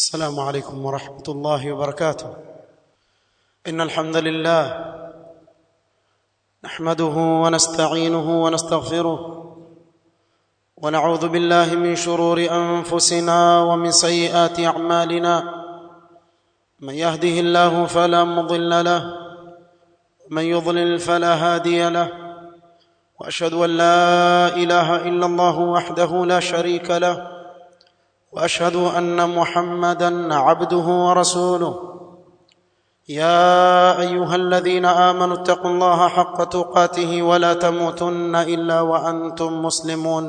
السلام عليكم ورحمة الله وبركاته. إن الحمد لله نحمده ونستعينه ونستغفره ونعوذ بالله من شرور أنفسنا ومن سيئات أعمالنا. من يهده الله فلا مضل له ومن يضلل فلا هادي له، وأشهد أن لا إله إلا الله وحده لا شريك له، وأشهد أن محمدًا عبده ورسوله. يا أيها الذين آمنوا اتقوا الله حق تقاته ولا تموتن إلا وأنتم مسلمون.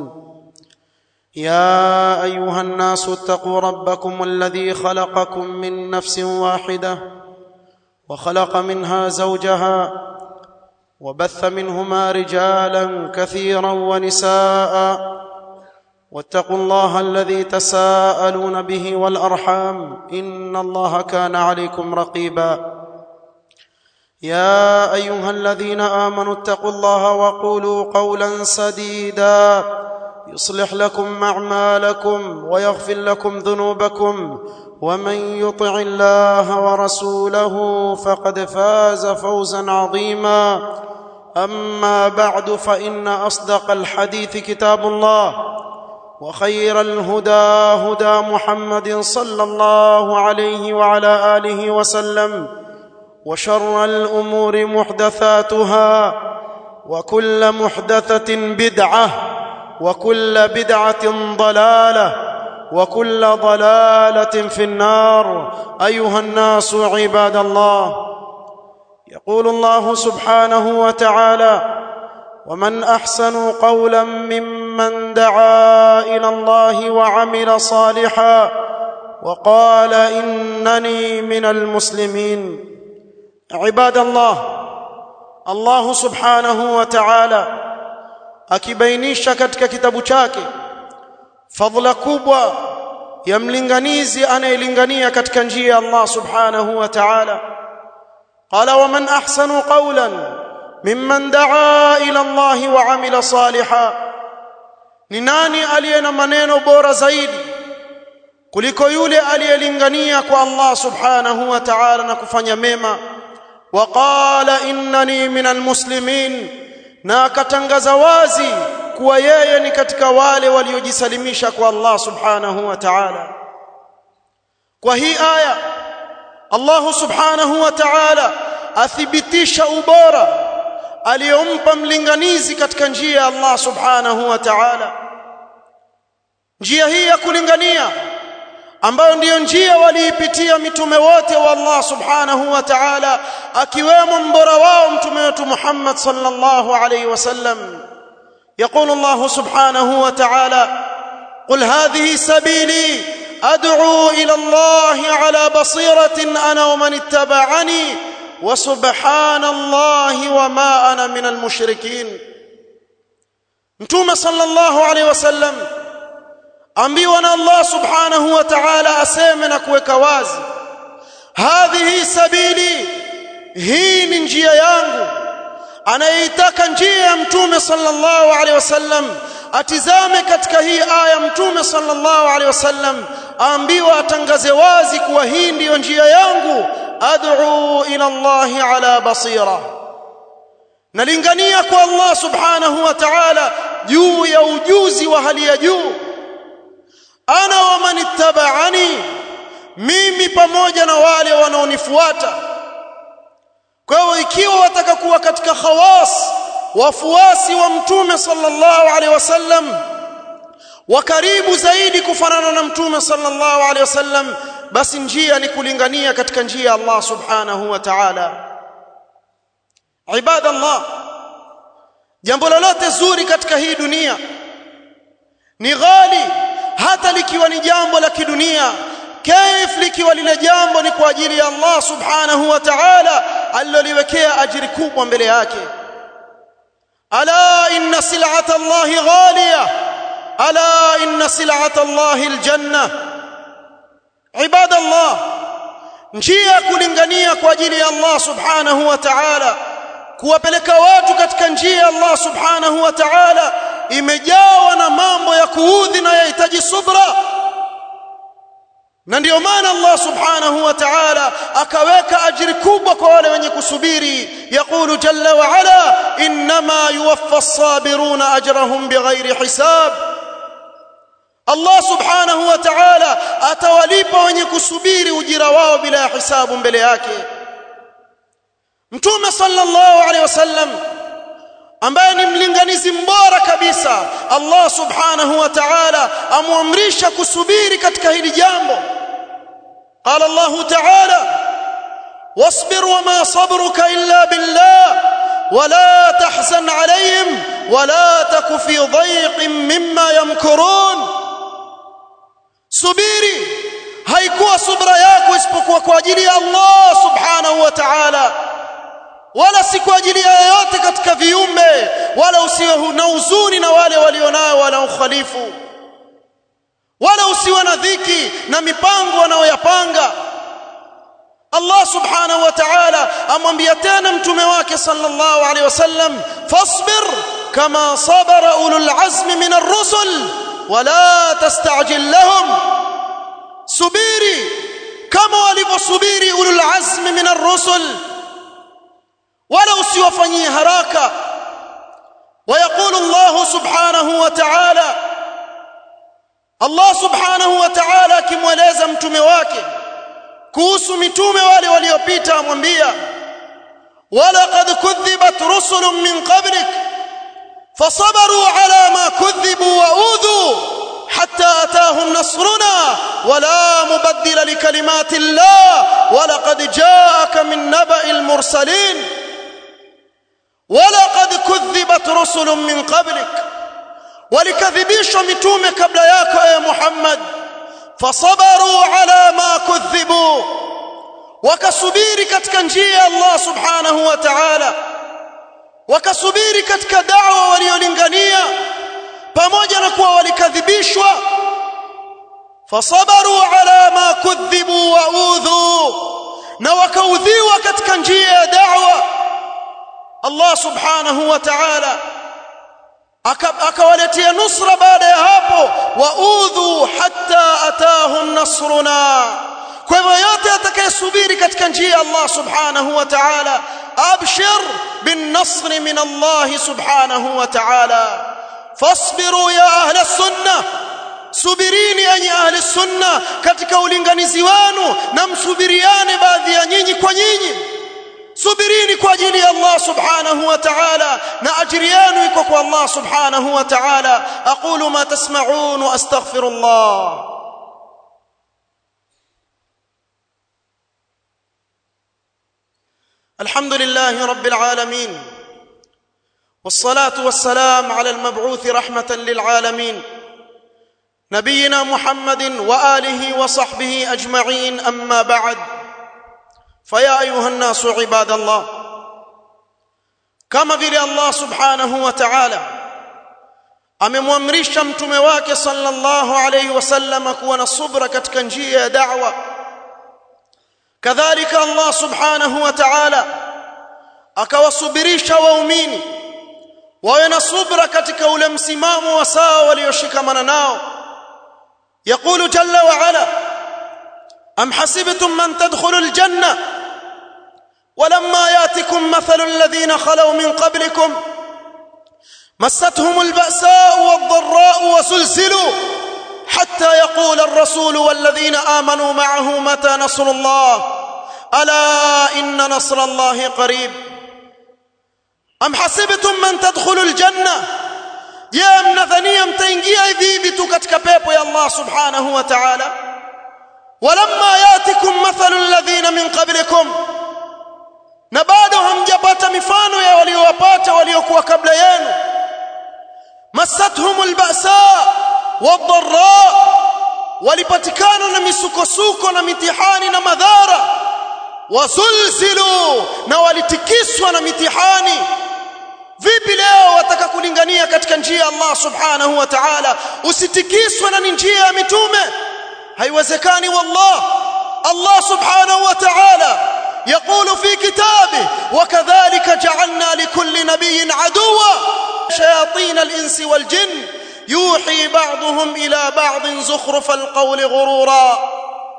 يا أيها الناس اتقوا ربكم الذي خلقكم من نفس واحدة وخلق منها زوجها وبث منهما رجالا كثيرا ونساء، واتقوا الله الذي تساءلون به والأرحام إن الله كان عليكم رقيبا. يا أيها الذين آمنوا اتقوا الله وقولوا قولا سديدا يصلح لكم أعمالكم ويغفر لكم ذنوبكم، ومن يطع الله ورسوله فقد فاز فوزا عظيما. أما بعد، فإن أصدق الحديث كتاب الله، وخير الهدى هدى محمد صلى الله عليه وعلى آله وسلم، وشر الأمور محدثاتها، وكل محدثة بدعة، وكل بدعة ضلالة، وكل ضلالة في النار. أيها الناس عباد الله، يقول الله سبحانه وتعالى: ومن أحسن قولا ممن دعا إلى الله وعمل صالحا وقال إنني من المسلمين. عباد الله، الله subhanahu wa ta'ala akibainisha katika kitabu chake fadhila kubwa ya mlinganizi anayelingania katika njia ya Allah subhanahu wa ta'ala. Qala waman ahsanu qawlan mimman daa ila Allah wa amila saliha, ni nani aliye na maneno bora zaidi kuliko yule aliyelingania kwa Allah subhanahu wa ta'ala na kufanya mema. Wa qala innani minal muslimin, na akatangaza wazi kuwa yeye ni katika wale waliojisalimisha kwa Allah subhanahu wa ta'ala. Kwa hii aya Allah subhanahu wa ta'ala athibitisha ubora aliyompa mlinganizi katika njia ya Allah subhanahu wa ta'ala. Njia hii ya kulingania ambayo ndiyo njia waliipitia mitume wote wa Allah subhanahu wa ta'ala, akiwemo mbora wao mtume wetu Muhammad sallallahu alayhi wasallam. Yaqulu Allah subhanahu wa ta'ala: qul hadhihi sabili ad'u ila Allah ala basiratin ana wa man ittaba'ani wa subhanallahi wa ma ana minal mushrikin. Mtume sallallahu alayhi wasallam ambiwa na Allah subhanahu wa ta'ala aseme na kuweka wazi, hadhihi sabili, hii ni njia yangu. Anayeitaka njia ya mtume sallallahu alayhi wasallam atizame katika hii aya. Mtume sallallahu alayhi wasallam ambiwa atangaze wazi kuwa hii ndiyo njia yangu, ad'u ila Allah ala basira, nalingania kwa Allah subhanahu wa ta'ala juu ya ujuzi wa hali ya juu. Ana wa man ittaba'ani, mimi pamoja na wale wanaonifuata. Kwa hiyo ikiwa wataka kuwa katika khawas, wafuasi wa mtume sallallahu alaihi wasallam, wa karibu zaidi kufanana na mtume sallallahu alaihi wasallam, basi njia ni kulingania katika njia ya Allah subhanahu wa ta'ala. Ibadallah, jambo lolote zuri katika hii dunia ni ghali, hata likiwa ni jambo la kidunia. Kaif likiwa lile jambo ni kwa ajili ya Allah subhanahu wa ta'ala aliloliwekea ajiri kubwa mbele yake. Ala inna sil'ata Allahi ghaliya, ala inna sil'ata Allahi aljanna. Ibadallah, njia ya kulingania kwa ajili ya Allah subhanahu wa ta'ala, kuwapeleka watu katika njia ya Allah subhanahu wa ta'ala, imejawa na mambo ya kuudhi na yahitaji subra. na ndio maana Allah subhanahu wa ta'ala akaweka ajiri kubwa kwa wale wenye kusubiri. Yaqulu jalla wa ala, innama yuwaffa as-sabiruna ajrahum bighairi hisab. Allah subhanahu wa ta'ala atawalipa wenye kusubiri ujira wao bila hisabu mbele yake. Mtume sallallahu alaihi wasallam ambaye ni mlinganizi mbora kabisa, Allah subhanahu wa ta'ala amuamrisha kusubiri katika hili jambo. Qala Allah ta'ala, wasbir wama sabruka illa billah wala tahzan alayhim wala taku fi dhayqin mimma yamkurun. Subiri, haikuwa subra yako isipokuwa kwa ajili ya Allah subhanahu wa ta'ala, wala si kwa ajili ya yote katika viumbe, wala usiwe na huzuni na wale walionao wala ukhalifu, wala usiwe na dhiki na mipango wanaoyapanga. Allah subhanahu wa ta'ala amwambia tena mtume wake sallallahu alaihi wasallam, fasbir kama sabara ulul azmi min ar-rusul wala tastajil lahum. Subiri kama walivyosubiri ulul azmi min ar-rusul, wala usiwafanyie haraka. ويقول الله سبحانه وتعالى، Allah subhanahu wa ta'ala akimweleza mtume wake kuhusu mitume wale waliopita, amwambia walaqad kudhibat rusulun min qablik fasabaru ala ma kudhibu wa udhu hatta atahum nasruna wala mubaddila likalimati llah walaqad jaaka min naba'il mursalin. walaqad kudhibat rusulun min qablik, walikadhibishwa mitume kabla yako ya Muhammad. fasabaru ala ma kudhibu, wakasubiri katika njia ya Allah subhanahu wa ta'ala, wakasubiri katika da'wa waliolingania pamoja na kuwa walikadhibishwa. fasabaru ala ma kudhibu wa udhu, na wakaudhiwa katika njia ya da'wa. Allah subhanahu wa ta'ala akawaletea nusra baada ya hapo, wa udhu hatta atahum nasruna. Kwa hivyo yote atakayesubiri katika njia ya Allah subhanahu wa ta'ala, abshir bin nasri min Allah subhanahu wa ta'ala. fasbiru ya ahla sunnah, subirini enyi ahli sunnah katika ulinganizi wenu, na msubiriane baadhi ya nyinyi kwa nyinyi. Subirini kwa ajili ya Allah subhanahu wa ta'ala, na ajiri yenu iko kwa Allah subhanahu wa ta'ala. aqulu ma tasma'un wa astaghfirullah. alhamdulillahi rabbil alamin wassalatu wassalamu ala al-mab'uth rahmatan lil alamin nabiyyina Muhammadin wa alihi wa sahbihi ajma'in, amma ba'd. فيا أيها الناس عباد الله، كما vile Allah subhanahu wa ta'ala amemwamrisha mtume wake sallallahu alayhi wasallam kuwa na subra katika njia ya da'wa, kadhalika Allah subhanahu wa ta'ala akawasubirisha waumini wawe na subra katika ule msimamo wa sawa walioshikamana nao. يقول جل وعلا، أم حسبتم من تدخلوا الجنة ولما ياتكم مثل الذين خلوا من قبلكم مستهم البأساء والضراء وزلزلوا حتى يقول الرسول والذين آمنوا معه متى نصر الله ألا إن نصر الله قريب. أم حسبتم من تدخلوا الجنة، يا mnadhania mtaingia hivi hivi tu katika pepo ya Allah subhanahu wa ta'ala. walamma yatikum mathalu alladhina min qablikum, na bado hamjapata mifano ya waliowapata waliokuwa kabla yenu. masathumul ba'sa wadh-dharra, walipatikana na misukosuko na mitihani na madhara. wazulzilu, na walitikiswa na mitihani. Vipi leo wataka kulingania katika njia ya Allah subhanahu wa ta'ala usitikiswe na njia ya mitume? haiwezekani wallah. Allah subhanahu wa ta'ala يقول في كتابه وكذلك جعلنا لكل نبي عدوا شياطين الإنس والجن يوحي بعضهم إلى بعض زخرف القول غرورا.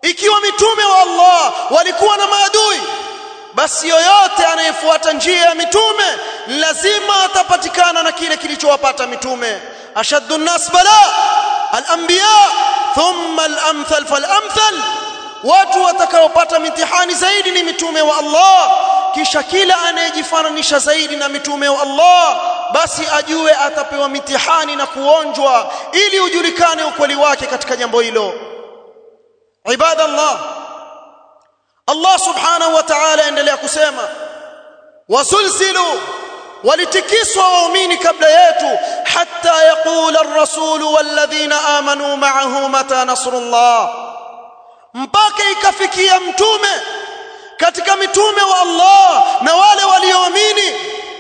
ikiwa mitume wa Allah walikuwa na maadui, basi yoyote anayefuata njia ya mitume lazima atapatikana na kile kilichowapata mitume. ashaddu an-nas bala al-anbiya thumma al-amthal fal-amthal, watu watakaopata mitihani zaidi ni mitume wa Allah, kisha kila anayejifananisha zaidi na mitume wa Allah basi ajue atapewa mitihani na kuonjwa ili ujulikane ukweli wake katika jambo hilo. Ibadallah, Allah subhanahu wa ta'ala endelea kusema wasulsilu, walitikiswa waumini kabla yetu, hatta yaqula ar-rasulu walladhina amanu ma'ahu mata nasrullah, mpaka ikafikia mtume katika mitume wa Allah na wale walioamini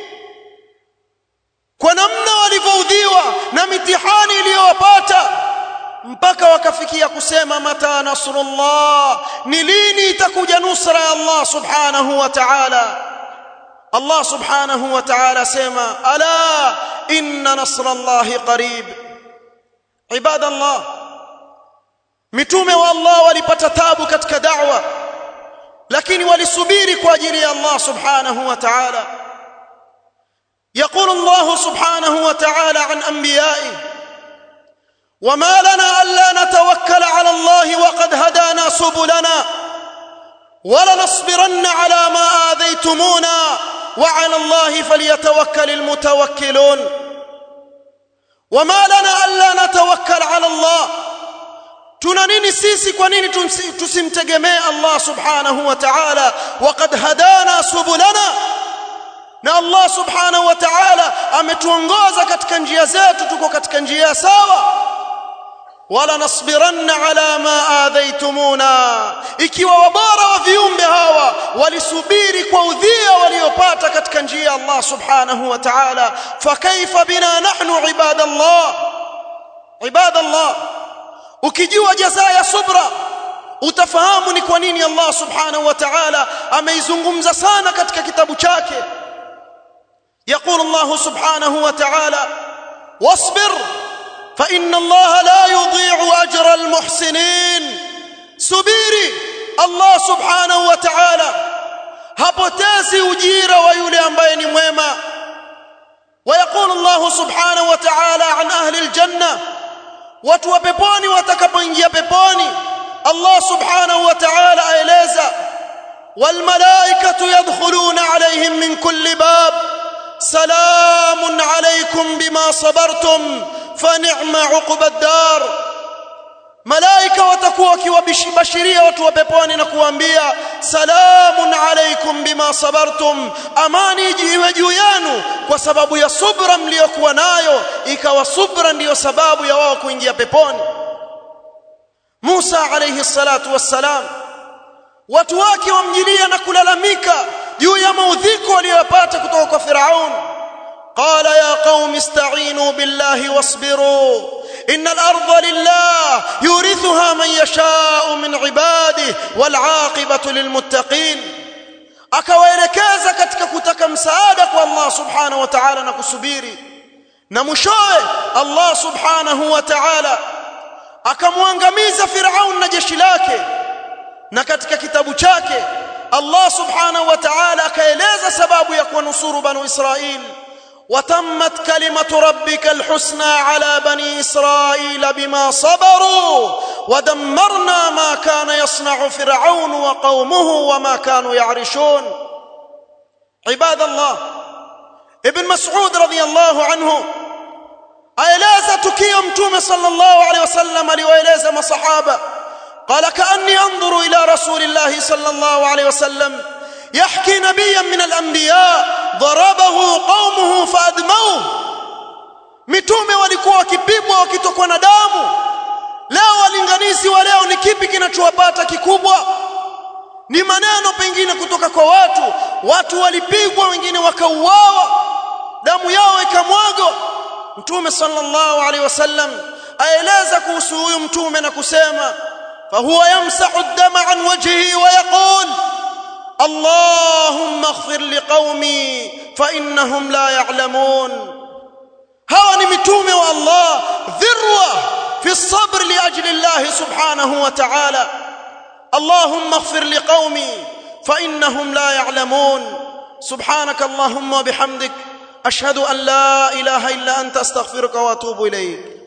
kwa namna walivyoudhiwa na mitihani iliyowapata, mpaka wakafikia kusema mata nasrullah, ni lini itakuja nusra ya Allah subhanahu wa ta'ala. Allah subhanahu wa ta'ala sema ala inna nasrallahi qarib. Ibadallah, mitume wa Allah walipata tabu katika da'wa, lakini walisubiri kwa ajili ya Allah subhanahu wa ta'ala. يقول الله سبحانه وتعالى عن أنبيائه وما لنا ألا نتوكل على الله وقد هدانا سبلنا ولنصبرن على ما آذيتمونا وعلى الله فليتوكل المتوكلون. وما لنا ألا نتوكل على الله، tuna nini sisi, kwa nini tusimtegemee Allah subhanahu wa ta'ala? waqad hadana subulana, na Allah subhanahu wa ta'ala ametuongoza katika njia zetu, tuko katika njia sawa. wala nasbiranna ala ma adhaitumuna, ikiwa wabara wa viumbe hawa walisubiri kwa udhia waliopata katika njia ya Allah subhanahu wa ta'ala, fakaifa bina nahnu ibadallah. Ibadallah, ukijua jazaa ya subra utafahamu ni kwa nini Allah subhanahu wa ta'ala ameizungumza sana katika kitabu chake. يقول الله سبحانه وتعالى واصبر فإن الله لا يضيع أجر المحسنين. subiri, Allah subhanahu wa ta'ala hapotezi ujira wa yule ambaye ni mwema. ويقول الله سبحانه وتعالى عن أهل الجنة, watu wa peponi watakapoingia peponi Allah subhanahu wa ta'ala aeleza والملائكة يدخلون عليهم من كل باب سلام عليكم بما صبرتم فنعم عقبى الدار. malaika watakuwa wakiwabashiria watu wa peponi na kuambia salamun alaykum bima sabartum, amani iwe juu yenu kwa sababu ya subra mliokuwa nayo, ikawa subra ndiyo sababu ya wao kuingia peponi. Musa alayhi salatu wassalam, watu wake wamjilia na kulalamika juu ya maudhiko waliyopata kutoka kwa Firaun. qala ya qaumi ista'inu billahi wasbiru innal arda lillah yurithuha man yasha'u min ibadihi wal 'aqibatu lilmuttaqin. akawaelekeza katika kutaka msaada kwa Allah subhanahu wa ta'ala na kusubiri, na mwishowe Allah subhanahu wa ta'ala akamwangamiza Firaun na jeshi lake. na katika kitabu chake Allah subhanahu wa ta'ala akaeleza sababu ya kuwanusuru banu Israil, watammat kalimatu rabbika alhusna ala bani Israila bima sabaru wadammarna ma kana yasna'u fir'aun wa qaumuhu wama kanu ya'rishun. Ibadallah, Ibn Mas'ud radiyallahu anhu aeleza tukio mtume sallallahu alayhi wasallam aliwaeleza masahaba. قال كأني أنظر إلى رسول الله صلى الله عليه وسلم يحكي نبيا من الأنبياء ضربه قومه فأدموه. mitume walikuwa wakipigwa wakitokwa na damu. Leo walinganizi wa leo ni kipi kinachowapata kikubwa? Ni maneno pengine kutoka kwa watu walipigwa, wengine wakauawa, damu yao ikamwagwa. Mtume sallallahu alaihi wasallam aeleza kuhusu huyu mtume na kusema فهو يمسح الدم عن وجهه ويقول اللهم اغفر لقومي فإنهم لا يعلمون. hawa ni mitume wa Allah, dhirwa fi sabr li ajli Allah subhanahu wa ta'ala. اللهم اغفر لقومي فإنهم لا يعلمون. سبحانك اللهم وبحمدك أشهد أن لا إله إلا أنت أستغفرك وأتوب إليك.